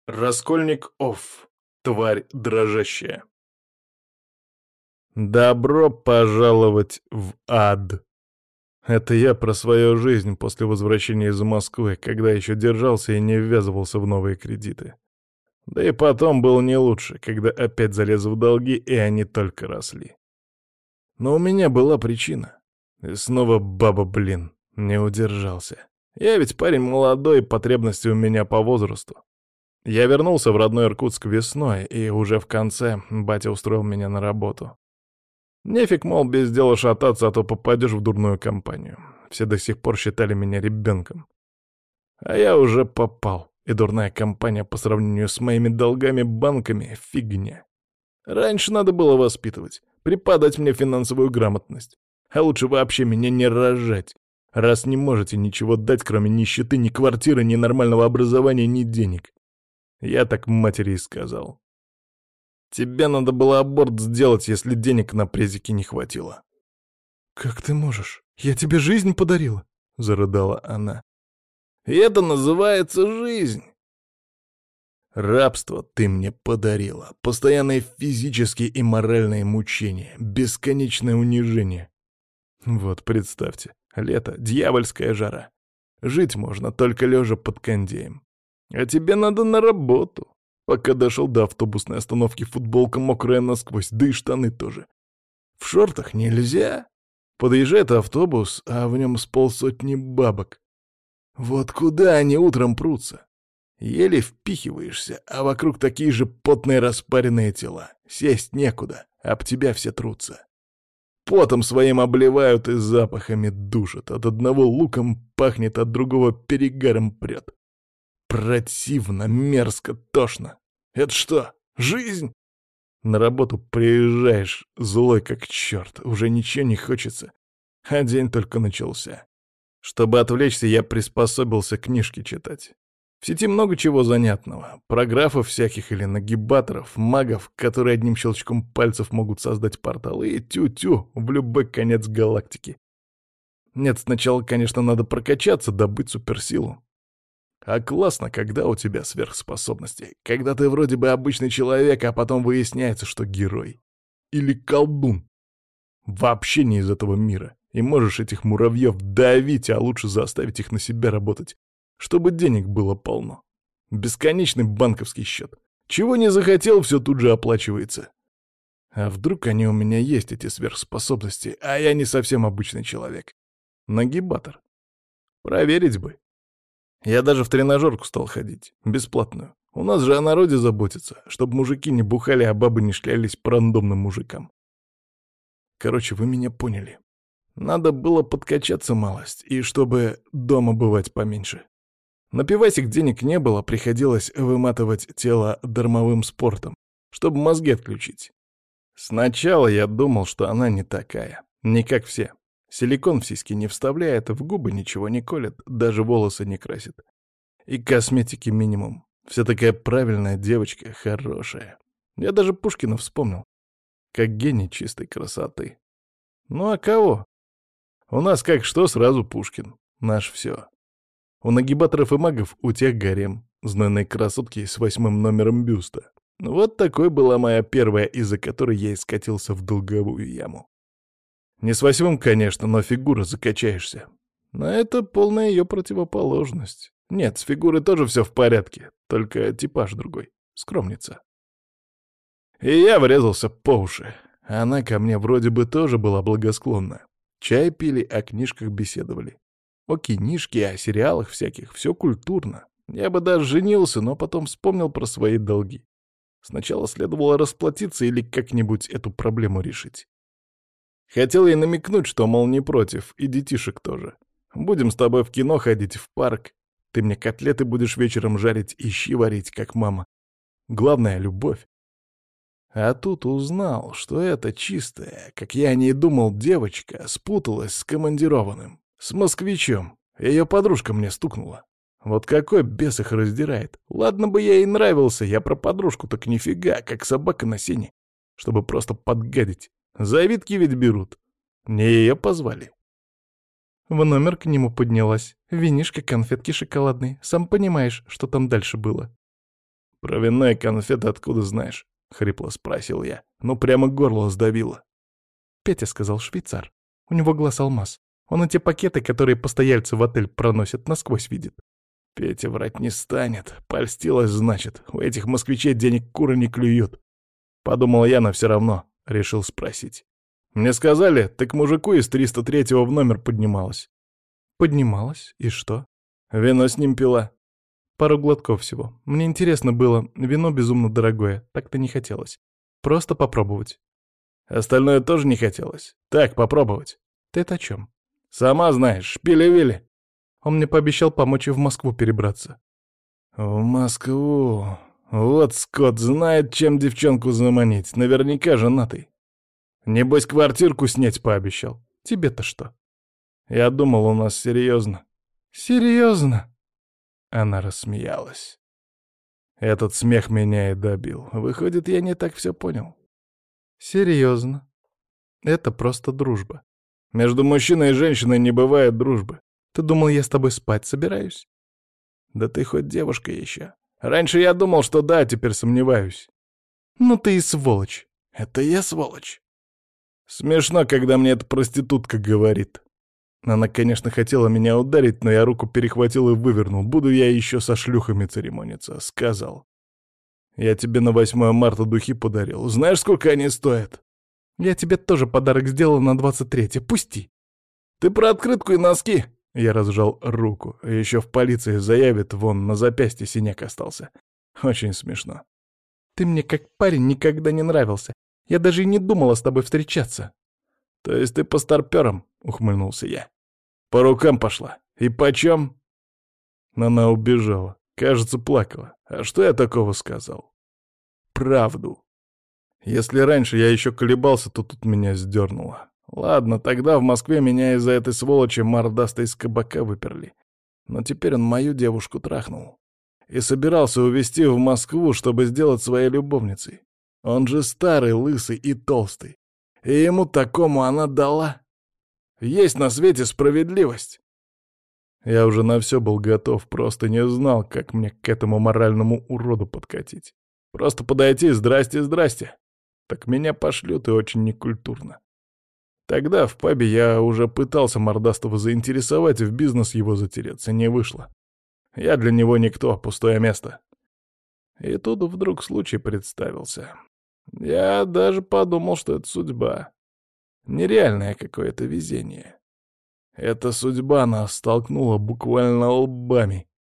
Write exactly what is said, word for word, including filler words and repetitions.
Раскольник Офф. Тварь дрожащая. Добро пожаловать в ад. Это я про свою жизнь после возвращения из Москвы, когда еще держался и не ввязывался в новые кредиты. Да и потом был не лучше, когда опять залез в долги, и они только росли. Но у меня была причина. И снова баба, блин, не удержался. Я ведь парень молодой, потребности у меня по возрасту. Я вернулся в родной Иркутск весной, и уже в конце батя устроил меня на работу. Нефиг, мол, без дела шататься, а то попадешь в дурную компанию. Все до сих пор считали меня ребенком. А я уже попал, и дурная компания по сравнению с моими долгами-банками — фигня. Раньше надо было воспитывать, преподать мне финансовую грамотность. А лучше вообще меня не рожать, раз не можете ничего дать, кроме нищеты, ни квартиры, ни нормального образования, ни денег. Я так матери и сказал. Тебе надо было аборт сделать, если денег на презики не хватило. «Как ты можешь? Я тебе жизнь подарила!» — зарыдала она. И это называется жизнь. Рабство ты мне подарила, постоянные физические и моральные мучения, бесконечное унижение. Вот представьте, лето, дьявольская жара. Жить можно только лежа под кондеем. А тебе надо на работу. Пока дошел до автобусной остановки, футболка мокрая насквозь, да и штаны тоже. В шортах нельзя. Подъезжает автобус, а в нем с полсотни бабок. Вот куда они утром прутся? Еле впихиваешься, а вокруг такие же потные распаренные тела. Сесть некуда, об тебя все трутся. Потом своим обливают и запахами душат. От одного луком пахнет, от другого перегаром прет. Противно, мерзко, тошно. Это что, жизнь? На работу приезжаешь, злой как черт, уже ничего не хочется, а день только начался. Чтобы отвлечься, я приспособился книжки читать. В сети много чего занятного. Про графов всяких или нагибаторов, магов, которые одним щелчком пальцев могут создать порталы, и тю-тю в любой конец галактики. Нет, сначала, конечно, надо прокачаться, добыть суперсилу. А классно, когда у тебя сверхспособности, когда ты вроде бы обычный человек, а потом выясняется, что герой. Или колдун. Вообще не из этого мира. И можешь этих муравьев давить, а лучше заставить их на себя работать, чтобы денег было полно. Бесконечный банковский счет. Чего не захотел, все тут же оплачивается. А вдруг они у меня есть, эти сверхспособности, а я не совсем обычный человек? Нагибатор. Проверить бы. Я даже в тренажерку стал ходить, бесплатную. У нас же о народе заботятся, чтобы мужики не бухали, а бабы не шлялись по рандомным мужикам. Короче, вы меня поняли. Надо было подкачаться малость, и чтобы дома бывать поменьше. На пивасик денег не было, приходилось выматывать тело дармовым спортом, чтобы мозги отключить. Сначала я думал, что она не такая, не как все. Силикон в сиськи не вставляет, в губы ничего не колет, даже волосы не красит. И косметики минимум. Вся такая правильная девочка, хорошая. Я даже Пушкина вспомнил. Как гений чистой красоты. Ну а кого? У нас как что, сразу Пушкин. Наш все. У нагибаторов и магов у тех гарем. Знойные красотки с восьмым номером бюста. Вот такой была моя первая, из-за которой я и скатился в долговую яму. Не с восьмым, конечно, но фигура закачаешься. Но это полная ее противоположность. Нет, с фигурой тоже все в порядке, только типаж другой. Скромница. И я врезался по уши. Она ко мне вроде бы тоже была благосклонна. Чай пили, о книжках беседовали. О книжке, о сериалах всяких, все культурно. Я бы даже женился, но потом вспомнил про свои долги. Сначала следовало расплатиться или как-нибудь эту проблему решить. Хотел ей намекнуть, что, мол, не против, и детишек тоже. Будем с тобой в кино ходить, в парк. Ты мне котлеты будешь вечером жарить и щи варить, как мама. Главное — любовь. А тут узнал, что это чистая, как я о ней думал, девочка спуталась с командированным, с москвичом. Ее подружка мне стукнула. Вот какой бес их раздирает. Ладно бы я ей нравился, я про подружку так нифига, как собака на сене, чтобы просто подгадить. Завидки ведь берут. Не ее позвали. В номер к нему поднялась. Винишко, конфетки шоколадные. Сам понимаешь, что там дальше было. «Про вино и конфеты откуда знаешь?» — хрипло спросил я. Ну, прямо горло сдавило. Петя сказал, швейцар. У него глаз алмаз. Он эти пакеты, которые постояльцы в отель проносят, насквозь видит. Петя врать не станет. Польстилась, значит. У этих москвичей денег куры не клюют. Подумал я, но все равно решил спросить. Мне сказали, ты к мужику из триста третьего в номер поднималась. Поднималась? И что? Вино с ним пила. Пару глотков всего. Мне интересно было. Вино безумно дорогое. Так-то не хотелось. Просто попробовать. Остальное тоже не хотелось. Так, попробовать. Ты это о чем? Сама знаешь, шпили-вили. Он мне пообещал помочь и в Москву перебраться. В Москву. Вот скот знает, чем девчонку заманить. Наверняка женатый. Небось, квартирку снять пообещал. Тебе-то что? Я думал, у нас серьезно. Серьезно? Она рассмеялась. Этот смех меня и добил. Выходит, я не так все понял. Серьезно. Это просто дружба. Между мужчиной и женщиной не бывает дружбы. Ты думал, я с тобой спать собираюсь? Да ты хоть девушка еще. Раньше я думал, что да, теперь сомневаюсь. Ну ты и сволочь. Это я сволочь. Смешно, когда мне эта проститутка говорит. Она, конечно, хотела меня ударить, но я руку перехватил и вывернул. Буду я еще со шлюхами церемониться. Сказал. Я тебе на восьмое марта духи подарил. Знаешь, сколько они стоят? Я тебе тоже подарок сделал на двадцать третье. Пусти. Ты про открытку и носки? Я разжал руку. Еще в полиции заявит, вон на запястье синяк остался. Очень смешно. Ты мне как парень никогда не нравился. Я даже и не думала с тобой встречаться. То есть ты по старпёрам? Ухмыльнулся я. По рукам пошла. И почем? Она убежала. Кажется, плакала. А что я такого сказал? Правду. Если раньше я еще колебался, то тут меня сдернуло. Ладно, тогда в Москве меня из-за этой сволочи мордастой из кабака выперли. Но теперь он мою девушку трахнул. И собирался увезти в Москву, чтобы сделать своей любовницей. Он же старый, лысый и толстый. И ему такому она дала. Есть на свете справедливость. Я уже на все был готов, просто не знал, как мне к этому моральному уроду подкатить. Просто подойти, здрасте, здрасте. Так меня пошлют и очень некультурно. Тогда в пабе я уже пытался мордастого заинтересовать и в бизнес его затереться, не вышло. Я для него никто, пустое место. И тут вдруг случай представился. Я даже подумал, что это судьба. Нереальное какое-то везение. Эта судьба нас столкнула буквально лбами.